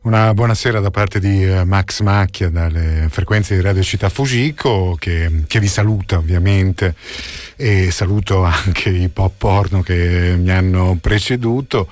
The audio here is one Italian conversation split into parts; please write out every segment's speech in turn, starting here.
Una buonasera da parte di Max Macchia dalle frequenze di Radio Città Fujiko che vi saluta ovviamente, e saluto anche i pop porno che mi hanno preceduto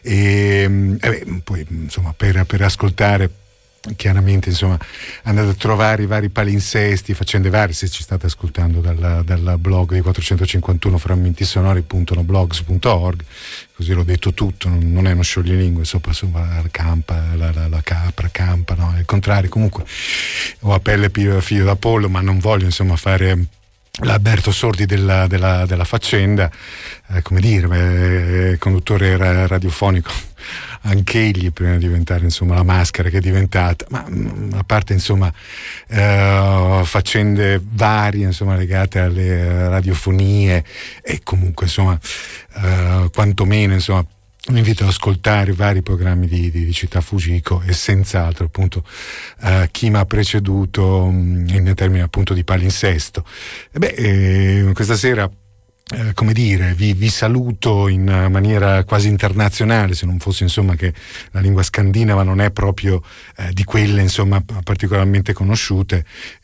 e poi insomma per ascoltare chiaramente insomma andate a trovare i vari palinsesti, faccende varie, se ci state ascoltando dal blog di 451 frammentisonori.noblogs.org, così l'ho detto tutto, non è uno scioglilingue, insomma campa, la capra campa, no, è il contrario. Comunque ho a pelle figlio d'Apollo, ma non voglio insomma fare l'Alberto Sordi della faccenda, come dire, conduttore radiofonico anch'egli prima di diventare insomma la maschera che è diventata, ma a parte insomma faccende varie insomma legate alle radiofonie, e comunque insomma quantomeno insomma un invito ad ascoltare vari programmi di Città Fujiko, e senz'altro appunto chi mi ha preceduto in termini appunto di palinsesto. Questa sera come dire, vi saluto in maniera quasi internazionale, se non fosse insomma che la lingua scandinava non è proprio di quelle insomma particolarmente conosciute,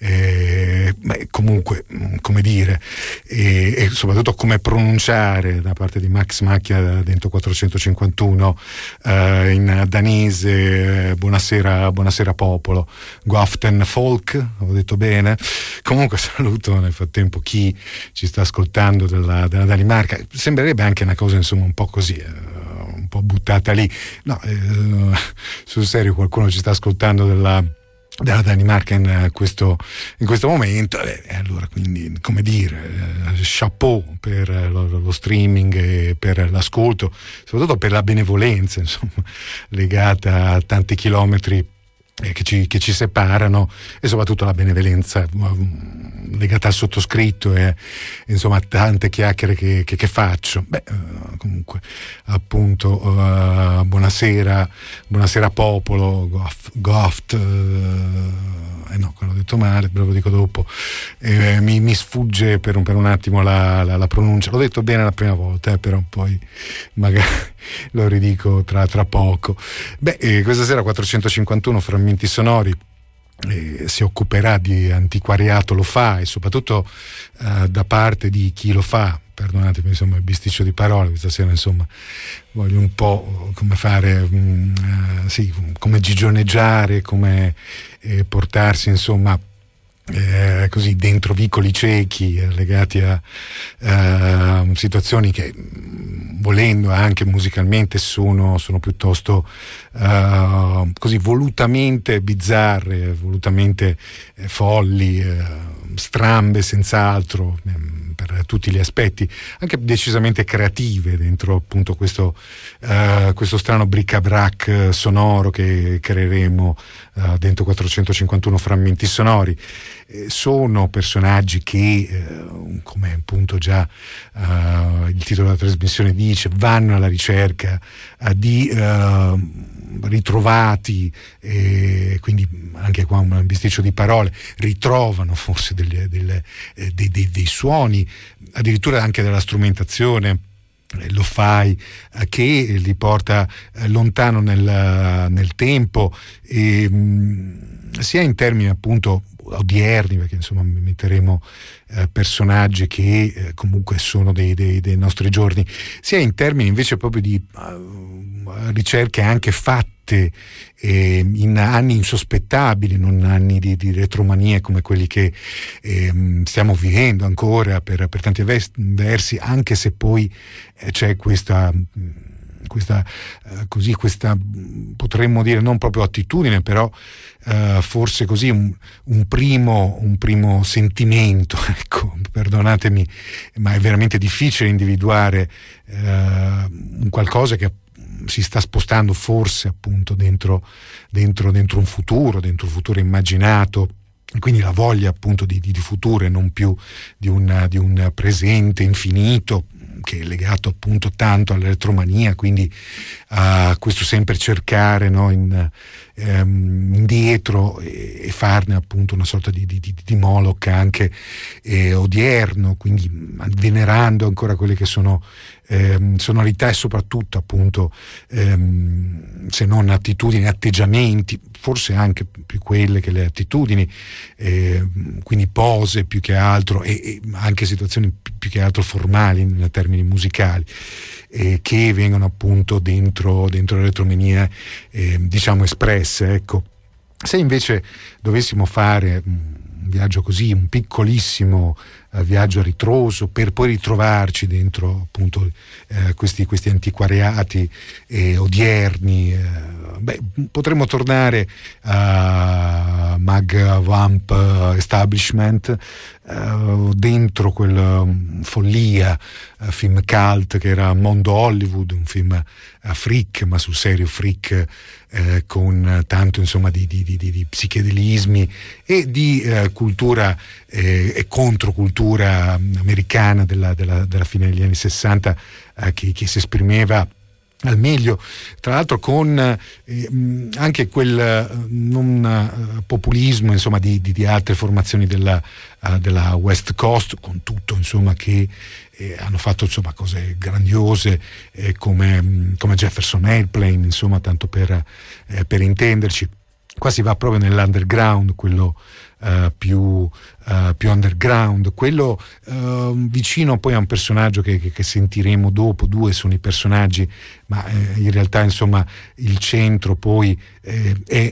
comunque come dire, e soprattutto come pronunciare da parte di Max Macchia dentro 451 in danese, buonasera popolo, Goften folk, ho detto bene. Comunque saluto nel frattempo chi ci sta ascoltando della Danimarca. Sembrerebbe anche una cosa insomma un po' così, un po' buttata lì, no, sul serio qualcuno ci sta ascoltando della Danimarca in questo momento, allora quindi come dire, chapeau per lo streaming e per l'ascolto, soprattutto per la benevolenza insomma legata a tanti chilometri che ci separano, e soprattutto la benevolenza legata al sottoscritto e insomma tante chiacchiere che faccio. Comunque appunto buonasera popolo, Goft, no, quello ho detto male, ve lo dico dopo, mi sfugge per un attimo la pronuncia, l'ho detto bene la prima volta, però poi magari lo ridico tra poco. Questa sera 451 frammenti sonori si occuperà di antiquariato, lo fa, e soprattutto da parte di chi lo fa, perdonatemi insomma il bisticcio di parole, questa sera insomma voglio un po' come fare come gigioneggiare, come portarsi insomma così dentro vicoli ciechi legati a situazioni che volendo anche musicalmente sono piuttosto così volutamente bizzarre, volutamente folli, strambe senz'altro, per tutti gli aspetti, anche decisamente creative dentro appunto questo strano bric-a-brac sonoro che creeremo dentro 451 frammenti sonori. Sono personaggi che come appunto già il titolo della trasmissione dice, vanno alla ricerca di ritrovati, quindi anche qua un bisticcio di parole, ritrovano forse dei suoni, addirittura anche della strumentazione lo fai che li porta lontano nel tempo, e sia in termini appunto odierni, perché insomma metteremo personaggi che comunque sono dei nostri giorni, sia in termini invece proprio di ricerche anche fatte in anni insospettabili, non anni di retromanie come quelli che stiamo vivendo ancora per tanti versi, anche se poi c'è questa potremmo dire non proprio attitudine, però forse così un primo sentimento, ecco, perdonatemi, ma è veramente difficile individuare un qualcosa che si sta spostando forse appunto dentro un futuro immaginato, quindi la voglia appunto di futuro e non più di un presente infinito, che è legato appunto tanto all'elettromania, quindi a questo sempre cercare, no, in indietro e farne appunto una sorta di Moloch anche odierno, quindi venerando ancora quelle che sono sonorità e soprattutto appunto se non attitudini, atteggiamenti, forse anche più quelle che le attitudini, quindi pose più che altro e anche situazioni più che altro formali in termini musicali, che vengono appunto dentro l'elettromonia diciamo espresse. Ecco, se invece dovessimo fare un viaggio così, un piccolissimo viaggio a ritroso per poi ritrovarci dentro appunto questi antiquariati odierni, potremmo tornare a Mag Vamp Establishment, dentro quel follia film cult che era Mondo Hollywood, un film freak, ma sul serio freak, con tanto insomma di psichedelismi e di cultura e controcultura americana della fine degli anni 60, che si esprimeva al meglio, tra l'altro con anche quel non populismo insomma di altre formazioni della West Coast, con tutto insomma che hanno fatto insomma cose grandiose, come Jefferson Airplane, insomma, tanto per intenderci. Qua si va proprio nell'underground, quello più underground, quello vicino poi a un personaggio che sentiremo dopo. Due sono i personaggi, ma in realtà insomma il centro poi è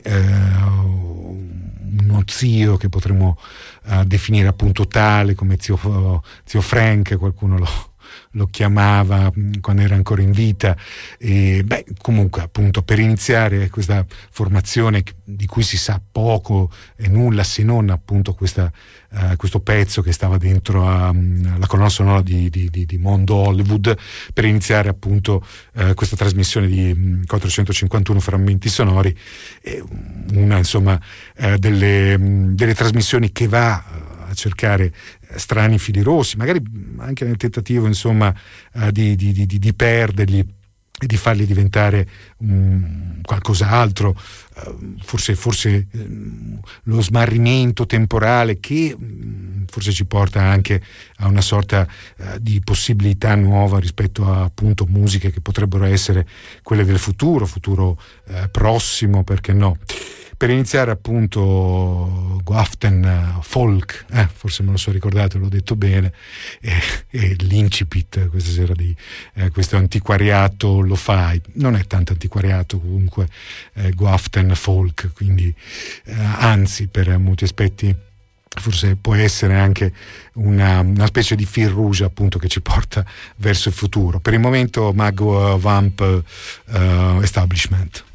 uno zio che potremmo definire appunto tale, come zio Frank, qualcuno lo chiamava quando era ancora in vita. E comunque appunto per iniziare questa formazione di cui si sa poco e nulla, se non appunto questo pezzo che stava dentro la colonna sonora di Mondo Hollywood, per iniziare appunto questa trasmissione di 451 frammenti sonori, una insomma delle trasmissioni che va a cercare strani fili rossi, magari anche nel tentativo insomma di perderli e di farli diventare qualcos'altro, forse lo smarrimento temporale che forse ci porta anche a una sorta di possibilità nuova rispetto a appunto musiche che potrebbero essere quelle del futuro prossimo, perché no. Per iniziare appunto Goaften Folk, forse me lo sono ricordato, l'ho detto bene, e l'incipit questa sera di questo antiquariato lo-fi. Non è tanto antiquariato comunque Goaften Folk, quindi anzi per molti aspetti forse può essere anche una specie di fil rouge appunto che ci porta verso il futuro. Per il momento Mag Vamp Establishment.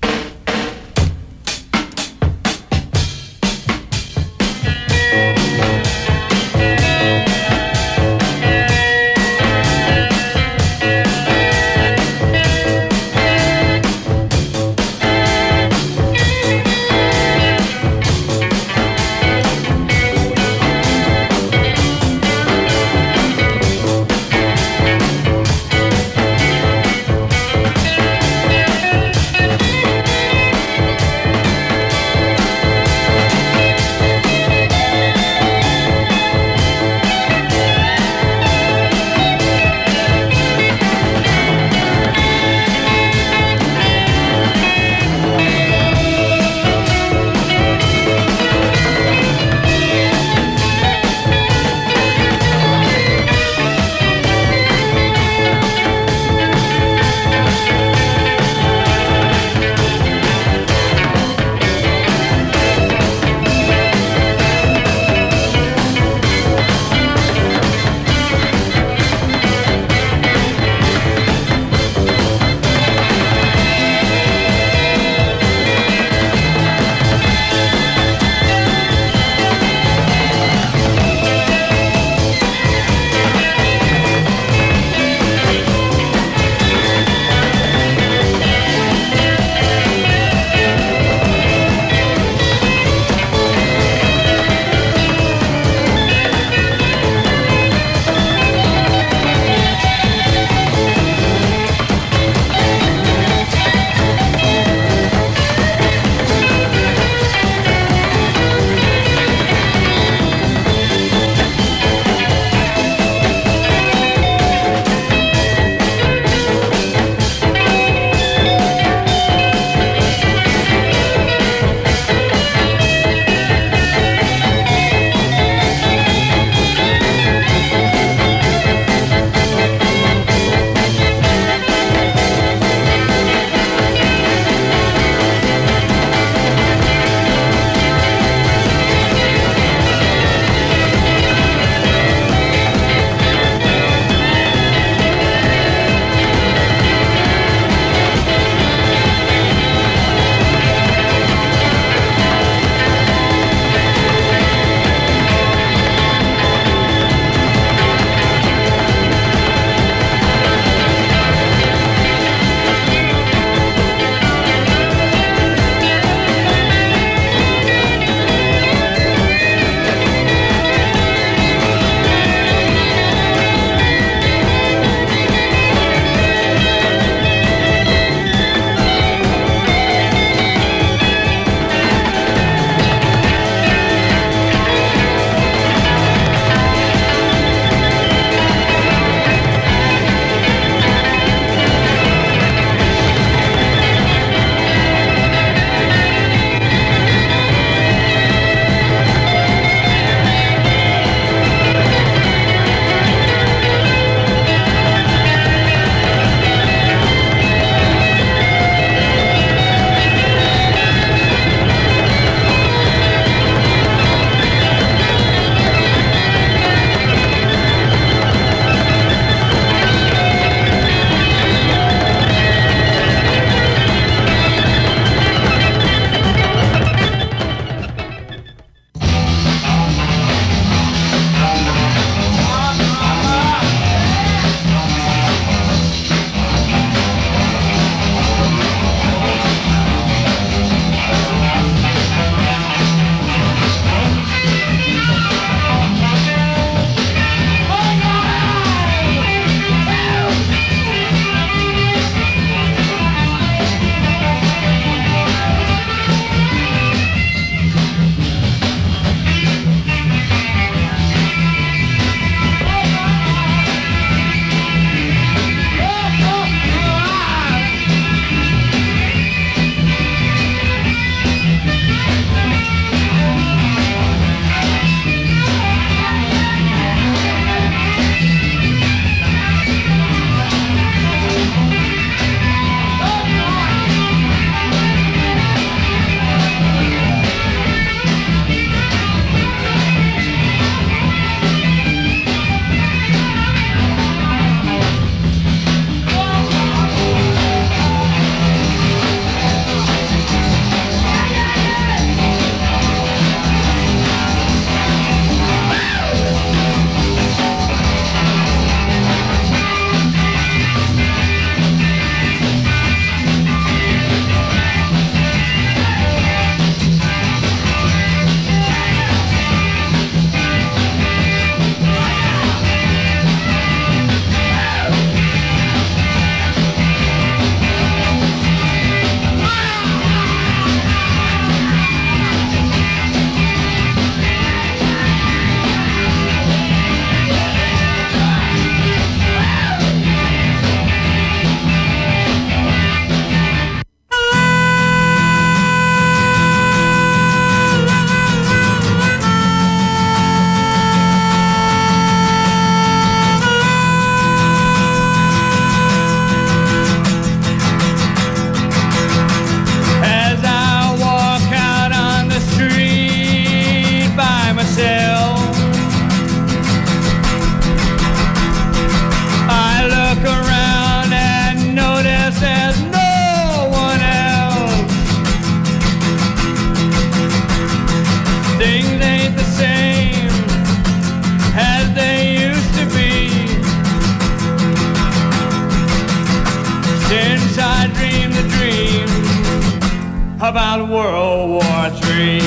about World War III.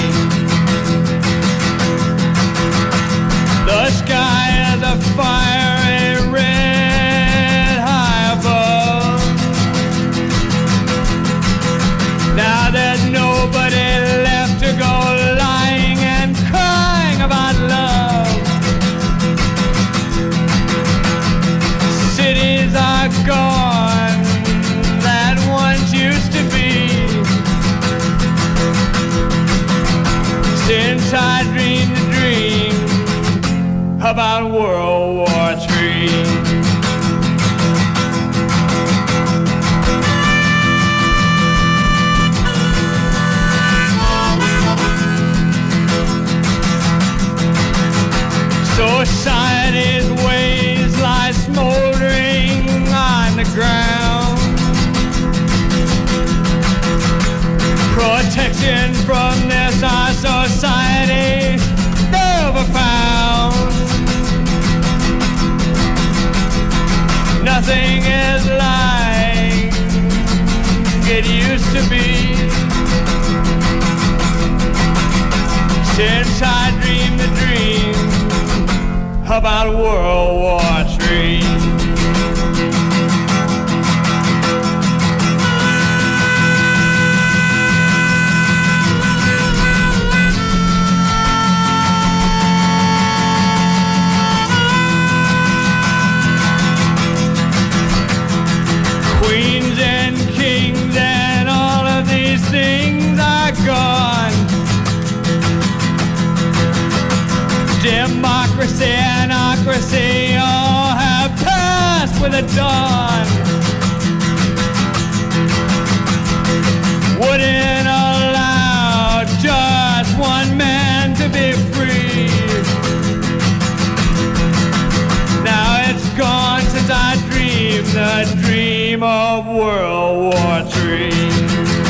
The sky is a fiery red high above. Now there's nobody left to go lying and crying about love. Cities are gone that once used to be. Since I dreamed the dream about World War III. Society's ways lie smoldering on the ground. Protection from this our society never found. Nothing is like it used to be. Since I dreamed the dream about World War III. Queens and kings and all of these things are gone. Democracy, anarchy, all have passed with the dawn. Wouldn't allow just one man to be free. Now it's gone since I dreamed the dream of World War III.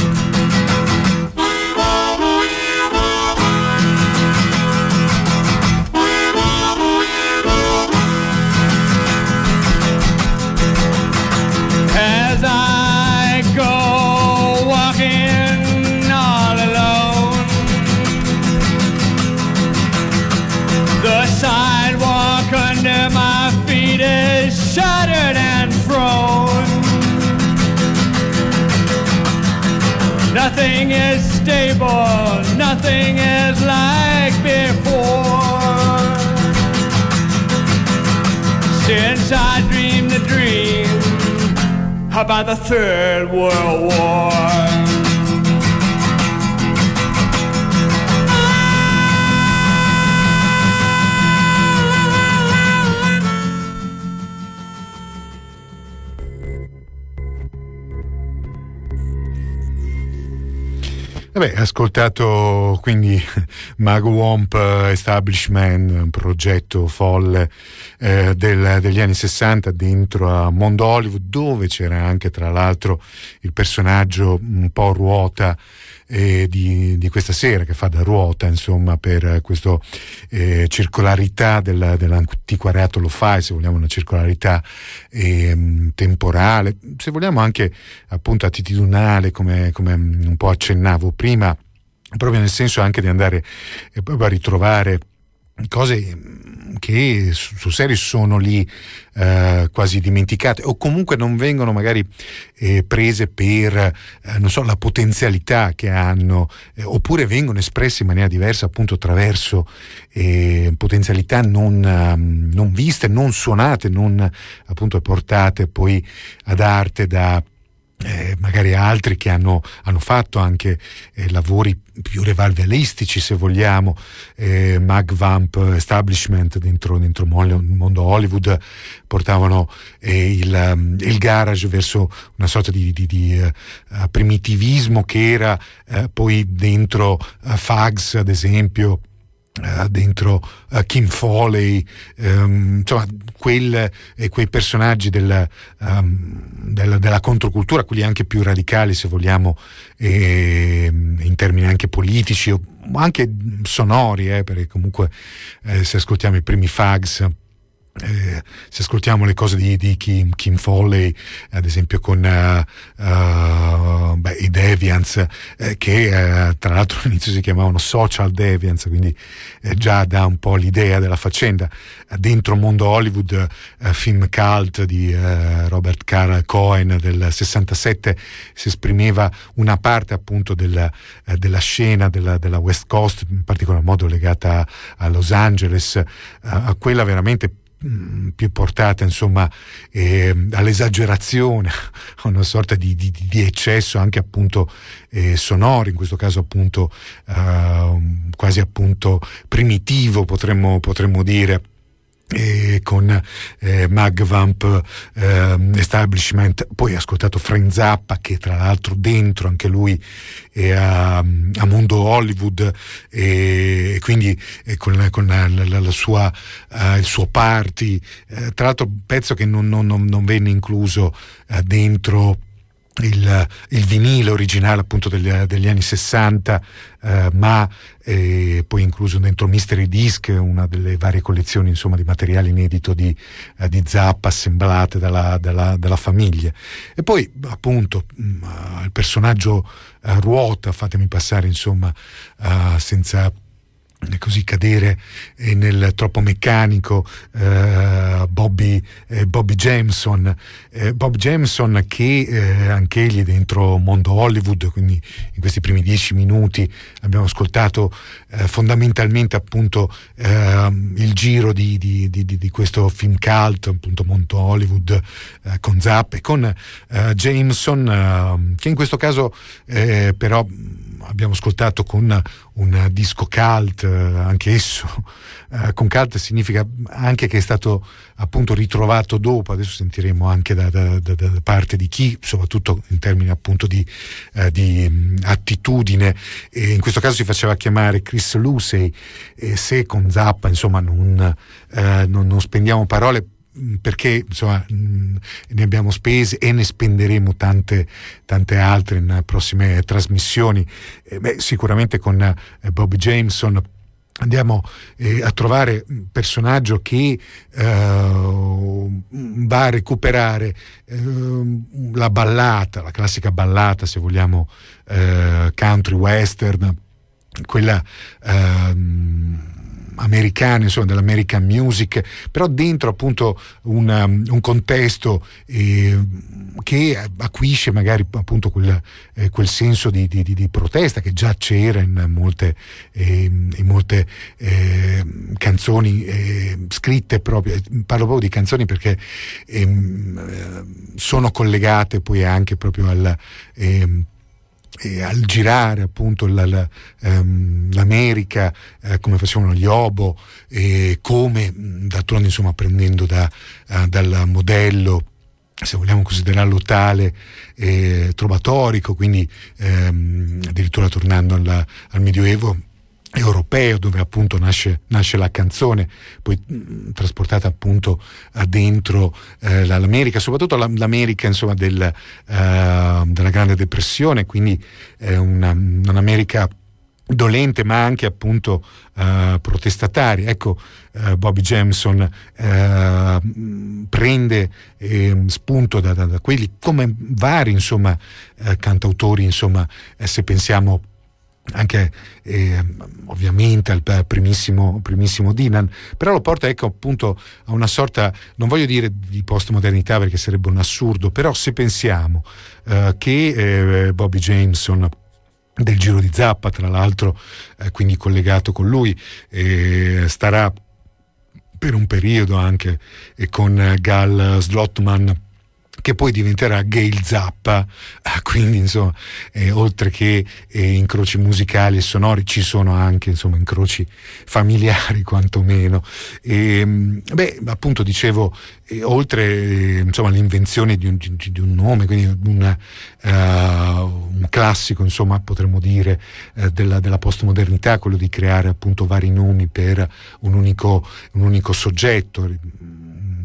As I go walking all alone, the sidewalk under my feet is shattered and thrown. Nothing is stable, nothing is like before. Since I dreamed the dream about the Third World War. Vabbè, ascoltato quindi Mugwump Establishment, un progetto folle degli anni 60 dentro a Mondo Hollywood, dove c'era anche tra l'altro il personaggio un po' ruota di questa sera, che fa da ruota insomma per questa circolarità dell'antiquariato lo-fi, se vogliamo una circolarità temporale, se vogliamo anche appunto attitudinale, come un po' accennavo prima, proprio nel senso anche di andare proprio a ritrovare cose che sul serio sono lì quasi dimenticate, o comunque non vengono magari prese per non so, la potenzialità che hanno, oppure vengono espresse in maniera diversa appunto attraverso potenzialità non viste, non suonate, non appunto portate poi ad arte da magari altri che hanno fatto anche lavori più revival-istici, se vogliamo. Mugwump Establishment dentro mondo Hollywood portavano il garage verso una sorta di primitivismo che era poi dentro Fags, ad esempio, dentro Kim Foley, insomma quei personaggi della controcultura, quelli anche più radicali, se vogliamo, in termini anche politici o anche sonori, perché comunque se ascoltiamo i primi Fags, se ascoltiamo le cose di Kim Foley, ad esempio con i Deviants, che tra l'altro all'inizio si chiamavano Social Deviants, quindi già dà un po' l'idea della faccenda. Dentro Mondo Hollywood, film cult di Robert Carl Cohen del 67, si esprimeva una parte appunto della scena della West Coast, in particolar modo legata a Los Angeles, a quella veramente più portata insomma all'esagerazione, a una sorta di eccesso anche appunto sonoro, in questo caso appunto quasi appunto primitivo potremmo dire, con Magvamp Establishment. Poi ho ascoltato Frank Zappa, che tra l'altro dentro anche lui a Mondo Hollywood, e quindi con la sua il suo party, tra l'altro pezzo che non venne incluso dentro il vinile originale appunto degli anni 60, ma poi incluso dentro Mystery Disc, una delle varie collezioni insomma di materiale inedito di Zappa assemblate dalla famiglia. E poi appunto il personaggio ruota, fatemi passare insomma senza così cadere nel troppo meccanico, Bobby Jameson, Bob Jameson, che anche egli dentro Mondo Hollywood, quindi in questi primi 10 minuti abbiamo ascoltato fondamentalmente appunto il giro di questo film cult, appunto Mondo Hollywood, con Zappa e con Jameson, che in questo caso però abbiamo ascoltato con un disco cult, anche esso con cult significa anche che è stato appunto ritrovato dopo. Adesso sentiremo anche da parte di chi, soprattutto in termini appunto di attitudine, e in questo caso si faceva chiamare Chris Lucey, e se con Zappa insomma non spendiamo parole, perché insomma ne abbiamo spese e ne spenderemo tante altre in prossime trasmissioni. Sicuramente con Bobby Jameson andiamo a trovare un personaggio che va a recuperare la ballata, la classica ballata, se vogliamo, country western, quella americana, insomma, dell'American music, però dentro appunto un contesto che acuisce magari appunto quel senso di protesta che già c'era in molte canzoni scritte proprio. Parlo proprio di canzoni perché sono collegate poi anche proprio al girare appunto l'America, come facevano gli Obo, come d'altronde insomma prendendo dal modello, se vogliamo considerarlo tale, trovatorico, quindi addirittura tornando al Medioevo europeo, dove appunto nasce la canzone, poi trasportata appunto dentro l'America, soprattutto l'America insomma della Grande Depressione, quindi un'America dolente ma anche appunto protestataria. Ecco, Bobby Jameson prende spunto da quelli, come vari insomma cantautori, insomma, se pensiamo anche ovviamente al primissimo Dylan, però lo porta, ecco, appunto a una sorta, non voglio dire di postmodernità perché sarebbe un assurdo, però se pensiamo che Bobby Jameson, del Giro di Zappa tra l'altro, quindi collegato con lui, starà per un periodo anche con Gal Slotman, che poi diventerà Gail Zappa, quindi insomma oltre che incroci musicali e sonori ci sono anche insomma incroci familiari quantomeno. Appunto dicevo, oltre insomma all'invenzione di un nome, quindi un classico insomma potremmo dire della postmodernità, quello di creare appunto vari nomi per un unico soggetto,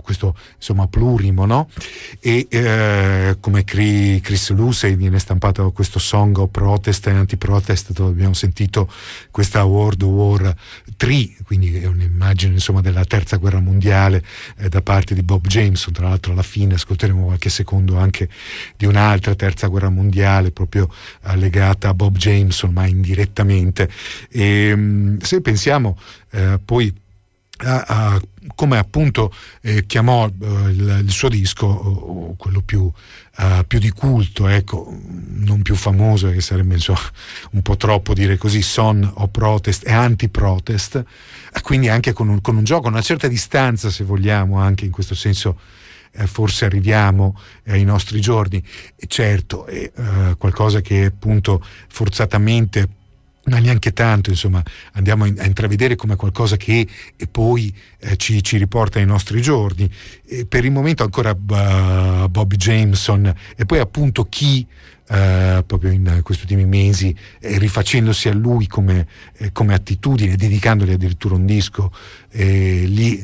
questo insomma plurimo, no? E come Chris Lucey viene stampato questo Song of Protest e Anti-Protest, dove abbiamo sentito questa World War III, quindi è un'immagine insomma della terza guerra mondiale da parte di Bob Jameson. Tra l'altro alla fine ascolteremo qualche secondo anche di un'altra terza guerra mondiale proprio legata a Bob Jameson, ma indirettamente. E se pensiamo poi a come appunto chiamò il suo disco, quello più di culto, ecco, non più famoso, che sarebbe insomma un po' troppo dire così, Song of Protest e Anti-Protest, quindi anche con un gioco, una certa distanza, se vogliamo, anche in questo senso forse arriviamo ai nostri giorni. E certo è qualcosa che appunto forzatamente, ma neanche tanto, insomma, andiamo a intravedere come qualcosa che poi ci riporta ai nostri giorni. Per il momento ancora Bobby Jameson, e poi appunto chi proprio in questi ultimi mesi, rifacendosi a lui come attitudine, dedicandogli addirittura un disco, li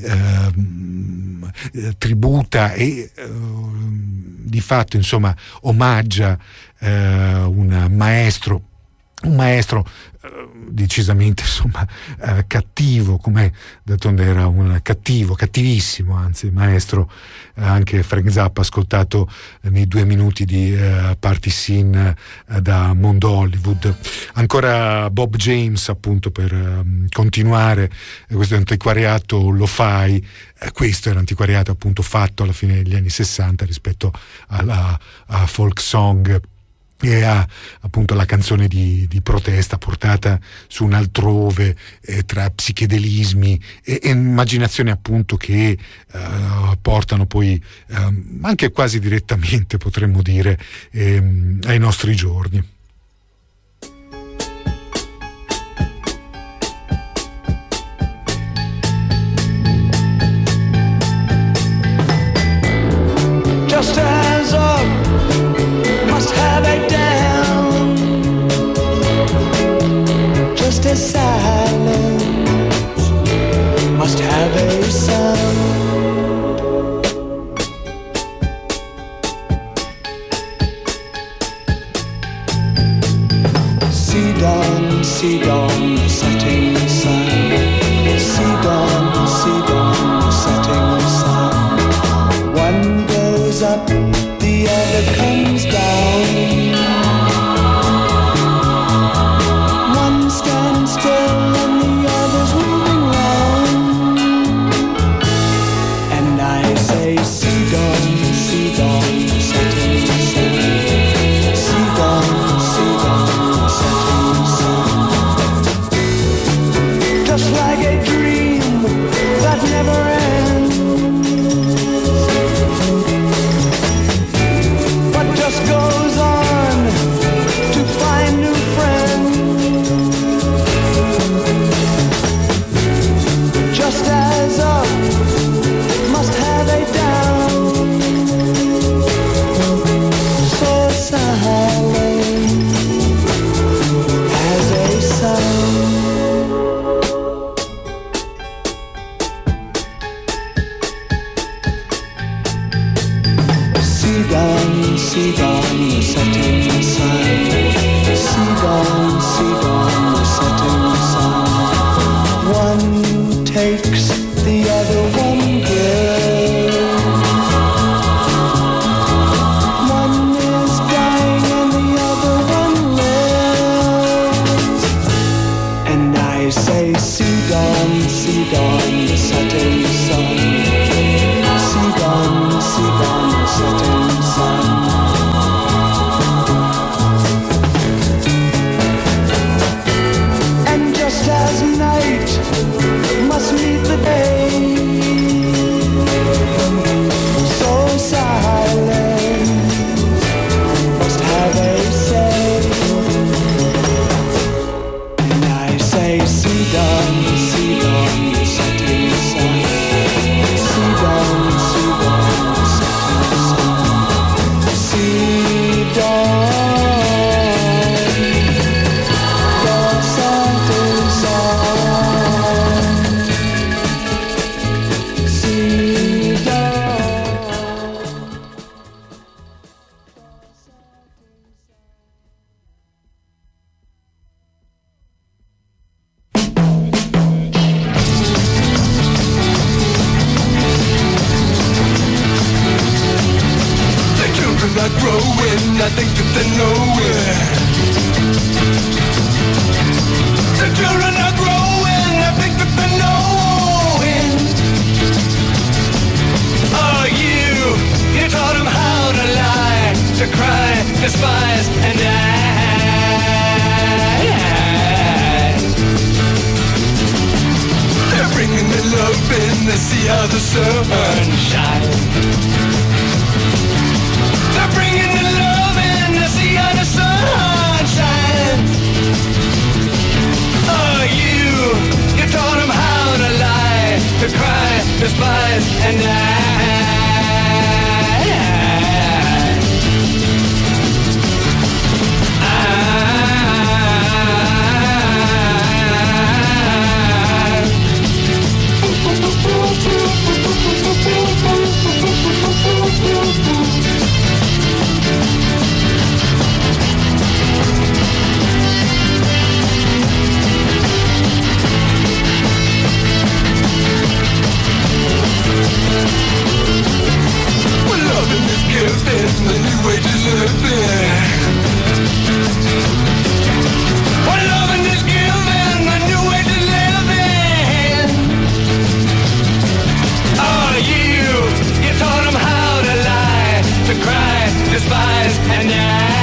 tributa e di fatto insomma omaggia un maestro decisamente insomma cattivo, come d'altronde era un cattivissimo anzi maestro. Anche Frank Zappa ascoltato nei 2 minuti di Party Scene da Mondo Hollywood. Ancora Bob James, appunto, per continuare questo antiquariato lo-fi. Questo era antiquariato appunto fatto alla fine degli anni 60 rispetto a folk song e ha appunto la canzone di protesta portata su un altrove, tra psichedelismi e immaginazioni appunto che portano poi anche quasi direttamente, potremmo dire, ai nostri giorni. Just as up must have a down, just as silence must have a sound. See dawn, the setting sun. See dawn, the setting sun. One goes up, the other comes down. One stands still and the other's moving round. And I say, see dawn, the setting sun. See dawn, the setting sun. Just like a dream that never ends, but just goes on to find new friends. Just as up must have a down, so silent as a sound. See dawn, the setting sun. See dawn, the setting sun. One takes, the other one gives. One is dying and the other one lives. And I say, see dawn, the setting sun. See dawn, the setting sun. think that they know it. The children are growing, I think that they know it. Oh, you taught them how to lie, to cry, despise, and die. They're bringing the love in, they see how the sun shines. They're bringing the love in, they see how the sun shines. Oh, you taught them how to lie, to cry, despise, and die. Well, loving is giving, the new way to live it. Well, loving is giving, the new way to live it. Oh, you taught them how to lie, to cry, despise, and die.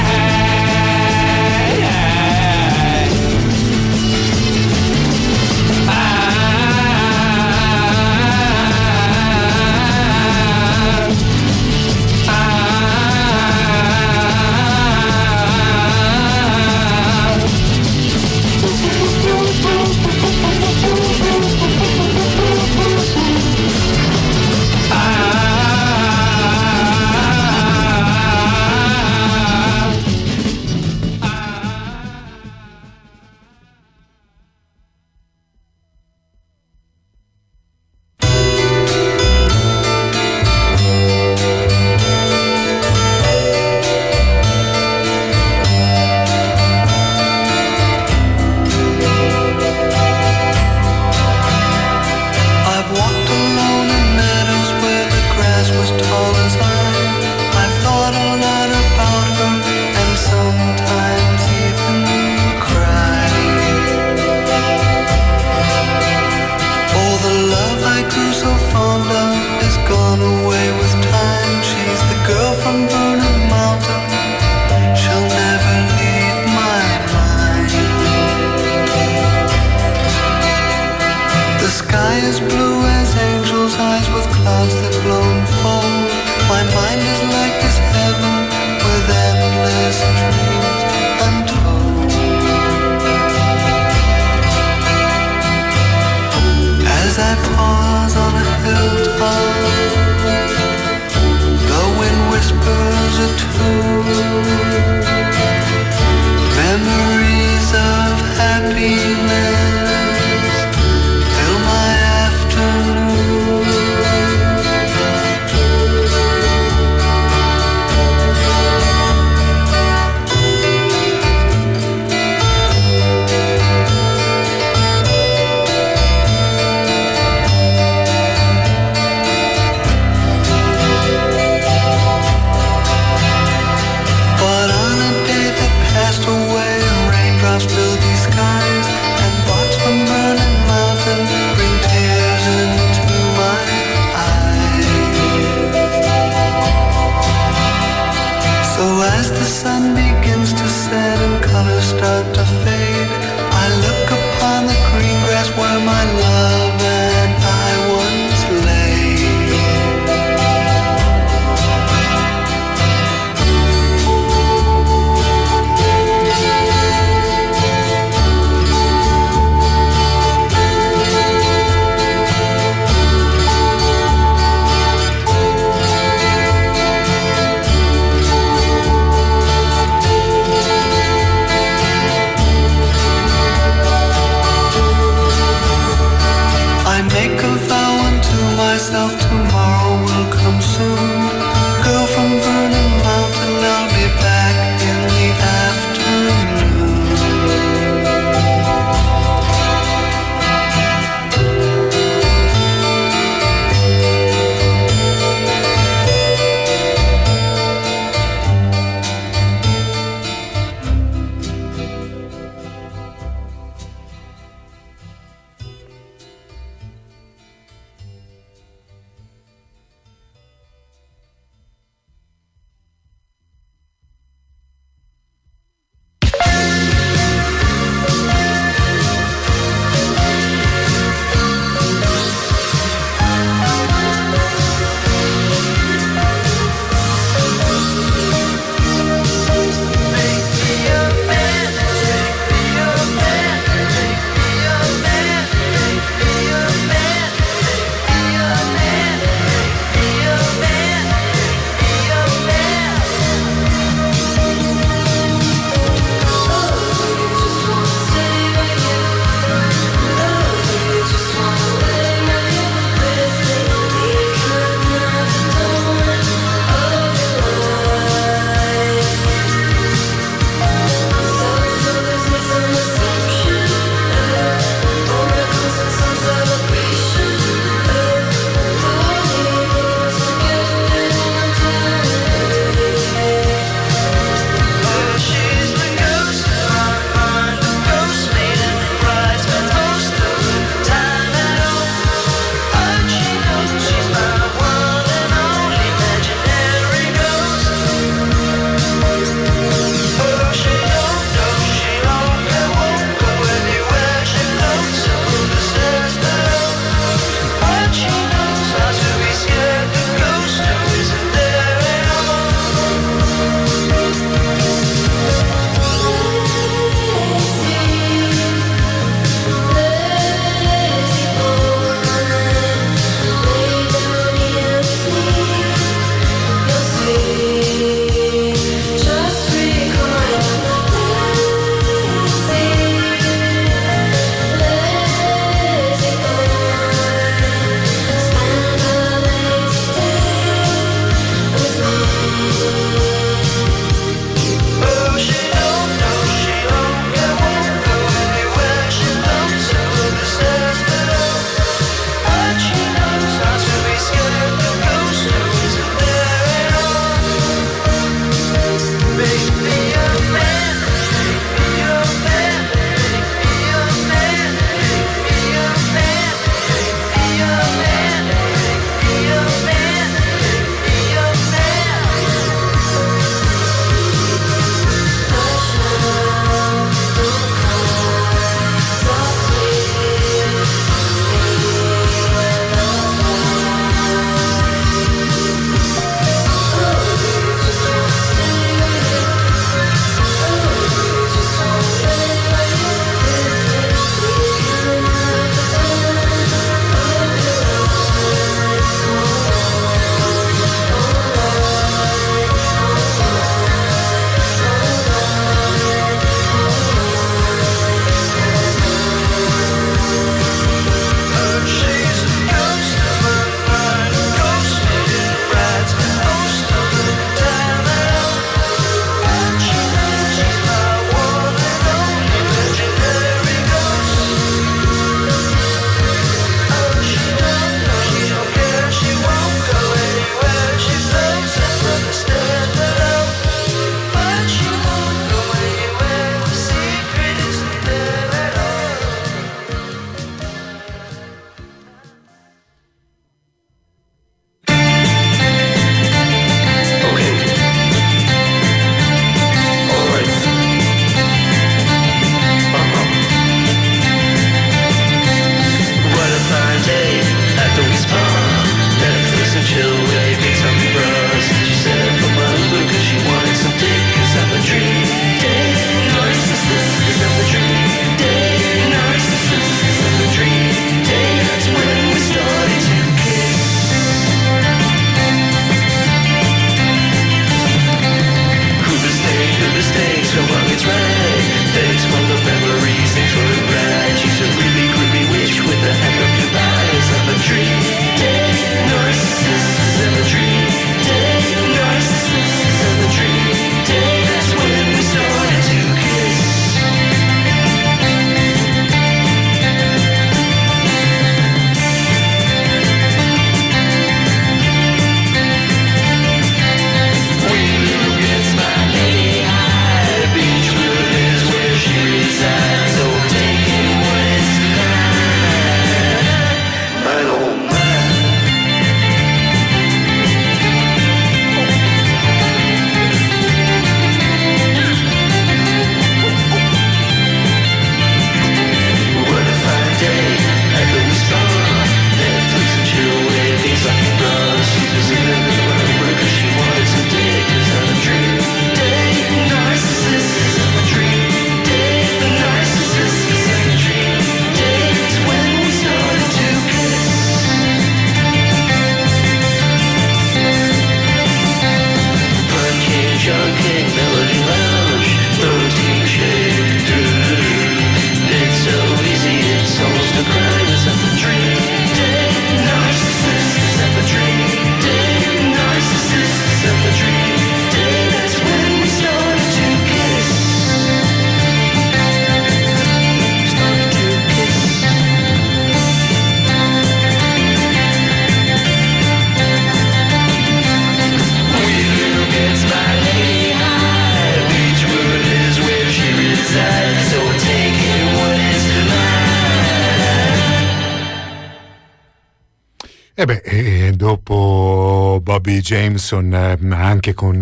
Dopo Bobby Jameson, anche con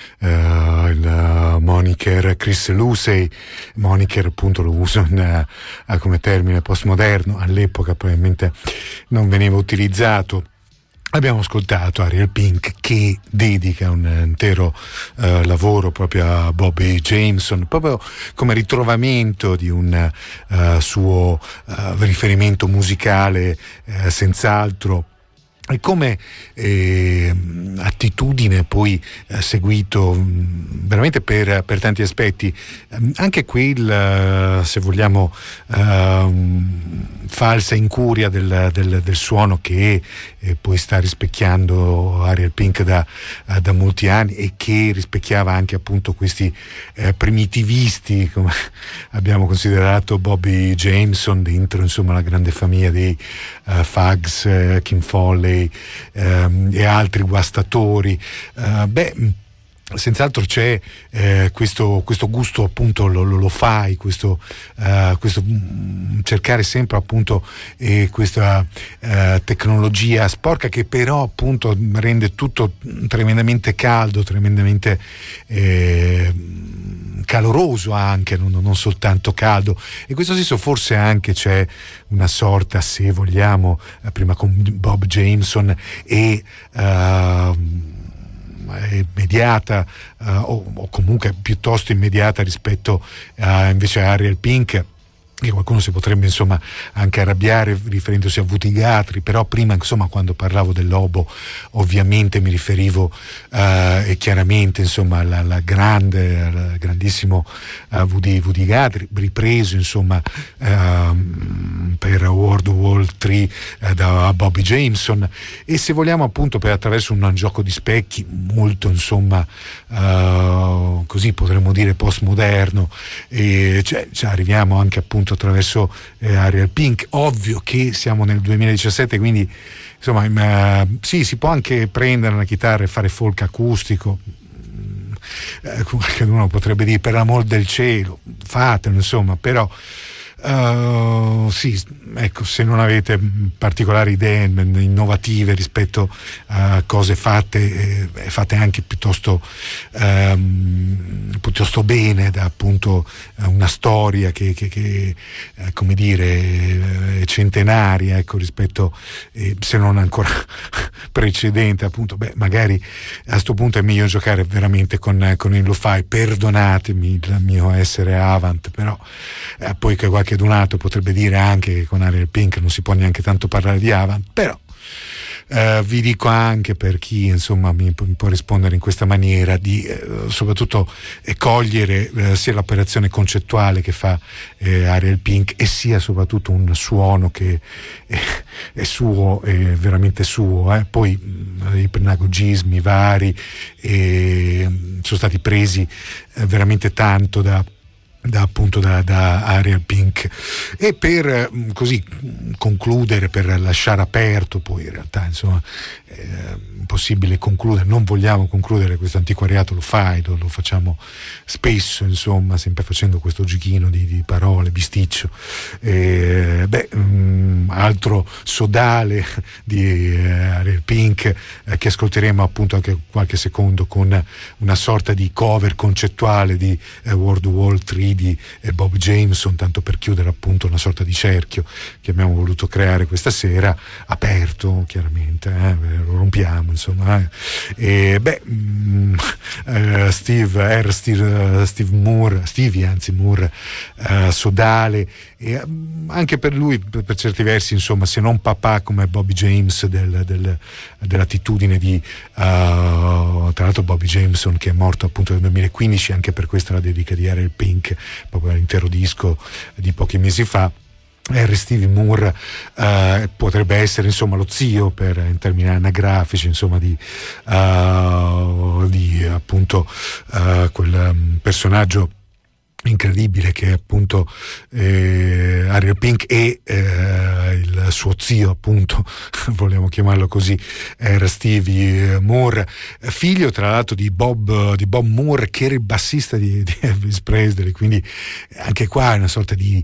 il moniker Chris Lucey, moniker appunto lo uso come termine postmoderno, all'epoca probabilmente non veniva utilizzato. Abbiamo ascoltato Ariel Pink, che dedica un intero lavoro proprio a Bobby Jameson, proprio come ritrovamento di un suo riferimento musicale senz'altro, e come attitudine poi seguito veramente per tanti aspetti, anche quel se vogliamo falsa incuria del suono che poi sta rispecchiando Ariel Pink da molti anni, e che rispecchiava anche appunto questi primitivisti, come abbiamo considerato Bobby Jameson, dentro insomma la grande famiglia dei Fugs, Kim Foley e altri guastatori. Senz'altro c'è questo gusto appunto lo fai, questo cercare sempre appunto questa tecnologia sporca, che però appunto rende tutto tremendamente caldo, tremendamente caloroso anche, non soltanto caldo. E in questo senso forse anche c'è una sorta, se vogliamo, prima con Bob Jameson e immediata o comunque piuttosto immediata rispetto invece a Ariel Pink, che qualcuno si potrebbe insomma anche arrabbiare riferendosi a V.T. Guthrie, però prima insomma quando parlavo del Lobo ovviamente mi riferivo e chiaramente insomma al grandissimo V.D. Guthrie, ripreso insomma per World War 3 da Bobby Jameson, e se vogliamo appunto attraverso un gioco di specchi molto insomma così potremmo dire postmoderno, e arriviamo anche appunto attraverso Ariel Pink. Ovvio che siamo nel 2017, quindi insomma sì, si può anche prendere una chitarra e fare folk acustico, uno potrebbe dire per l'amor del cielo fatelo insomma, però sì, ecco, se non avete particolari idee innovative rispetto a cose fatte anche piuttosto bene, da appunto una storia che come dire centenaria, ecco, rispetto se non ancora precedente appunto, magari a sto punto è meglio giocare veramente con il lo-fi. Perdonatemi il mio essere avant, però poi che qualche donato potrebbe dire anche che con Ariel Pink non si può neanche tanto parlare di avant, però vi dico anche, per chi insomma mi può rispondere in questa maniera, di soprattutto cogliere sia l'operazione concettuale che fa Ariel Pink, e sia soprattutto un suono che è suo, è veramente suo, poi i pedagogismi vari sono stati presi veramente tanto da Ariel Pink. E per così concludere, per lasciare aperto, poi in realtà insomma è impossibile concludere, non vogliamo concludere questo antiquariato, lo facciamo spesso insomma, sempre facendo questo giochino di parole, bisticcio, altro sodale di Ariel Pink che ascolteremo appunto anche qualche secondo, con una sorta di cover concettuale di World War 3 di Bob Jameson, tanto per chiudere appunto una sorta di cerchio che abbiamo voluto creare questa sera, aperto chiaramente, lo rompiamo insomma, Stevie Moore, sodale, e anche per lui per certi versi insomma, se non papà come Bobby James dell'attitudine di tra l'altro Bobby Jameson che è morto appunto nel 2015, anche per questa la dedica di Ariel Pink, proprio l'intero disco di pochi mesi fa. Stevie Moore potrebbe essere insomma lo zio, in termini anagrafici insomma di appunto quel personaggio incredibile, che è appunto Ariel Pink e il suo zio, appunto, vogliamo chiamarlo così, era Stevie Moore, figlio tra l'altro di Bob Moore, che era il bassista di Elvis Presley, quindi anche qua è una sorta di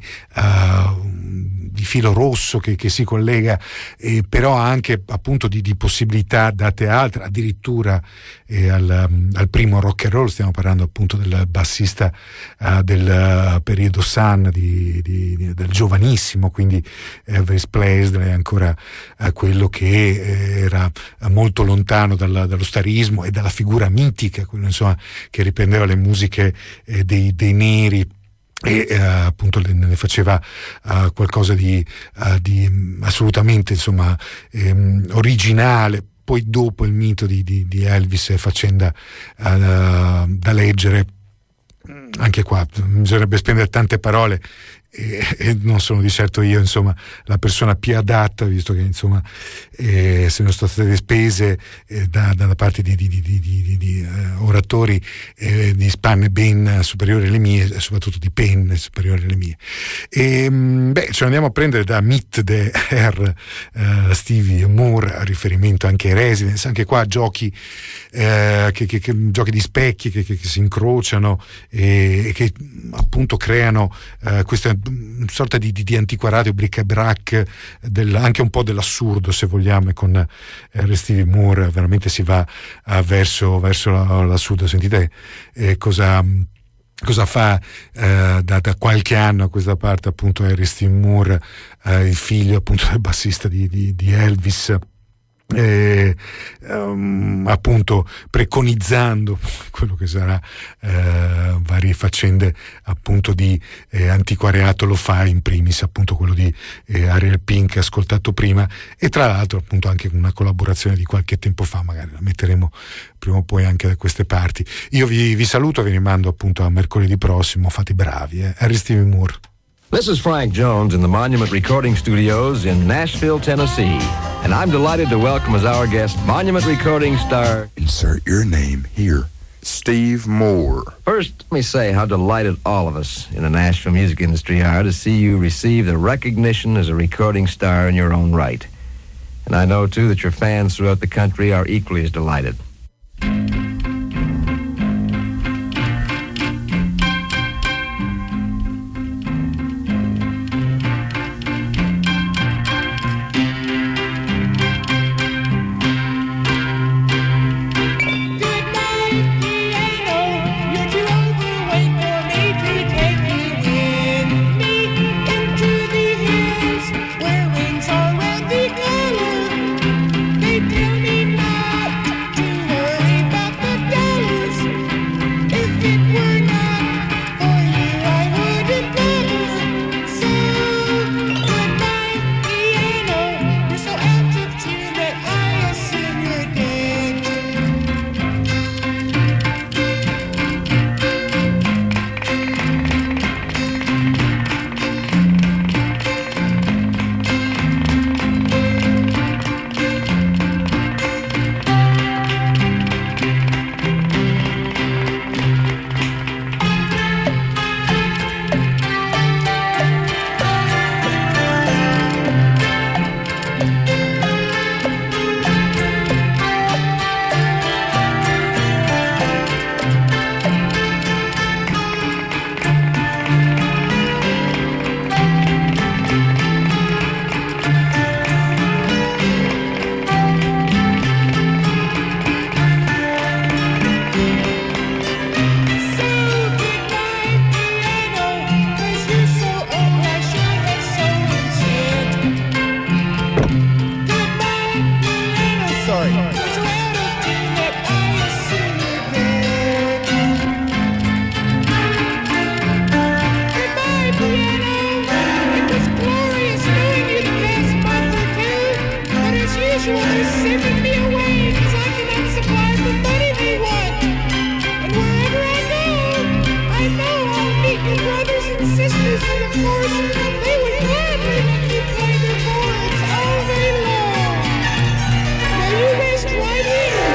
filo rosso che si collega, però anche appunto di possibilità date altre, addirittura al primo rock and roll. Stiamo parlando appunto del bassista del periodo Sun, del giovanissimo, quindi Elvis Presley, ancora quello che era molto lontano dallo starismo e dalla figura mitica, quello insomma che riprendeva le musiche dei neri, e appunto ne faceva qualcosa di assolutamente insomma originale. Poi dopo il mito di Elvis è faccenda da leggere. Anche qua bisognerebbe spendere tante parole e non sono di certo io insomma la persona più adatta, visto che insomma sono state spese da parte di oratori di spanne ben superiori alle mie, e soprattutto di penne superiori alle mie. Ce lo andiamo a prendere da Meet the Hair, Stevie Moore, a riferimento anche ai Residents, anche qua giochi giochi di specchi che si incrociano e che appunto creano questa sorta di antiquariato, bric-a-brac, anche un po' dell'assurdo, se vogliamo, e con Stevie Moore veramente si va verso l'assurdo. Sentite cosa fa da qualche anno a questa parte appunto Harry Steve Moore, il figlio appunto del bassista di Elvis, appunto preconizzando quello che sarà varie faccende appunto di antiquariato. Lo fa in primis appunto quello di Ariel Pink, ascoltato prima, e tra l'altro appunto anche una collaborazione di qualche tempo fa, magari la metteremo prima o poi anche da queste parti. Io vi saluto, vi rimando appunto a mercoledì prossimo, fate i bravi, Harry Steve Moore. This is Frank Jones in the Monument Recording Studios in Nashville, Tennessee, and I'm delighted to welcome as our guest Monument Recording star... Insert your name here, Steve Moore. First, let me say how delighted all of us in the Nashville music industry are to see you receive the recognition as a recording star in your own right. And I know, too, that your fans throughout the country are equally as delighted.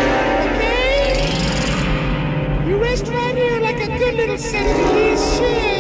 Right here like a good little centerpiece.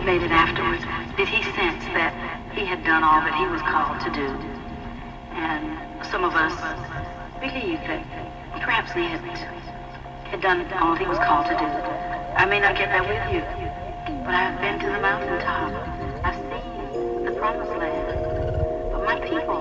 intimated afterwards, did he sense that he had done all that he was called to do? And some of us believe that perhaps he had done all he was called to do. I may not get there with you, but I've been to the mountaintop. I've seen the promised land. But my people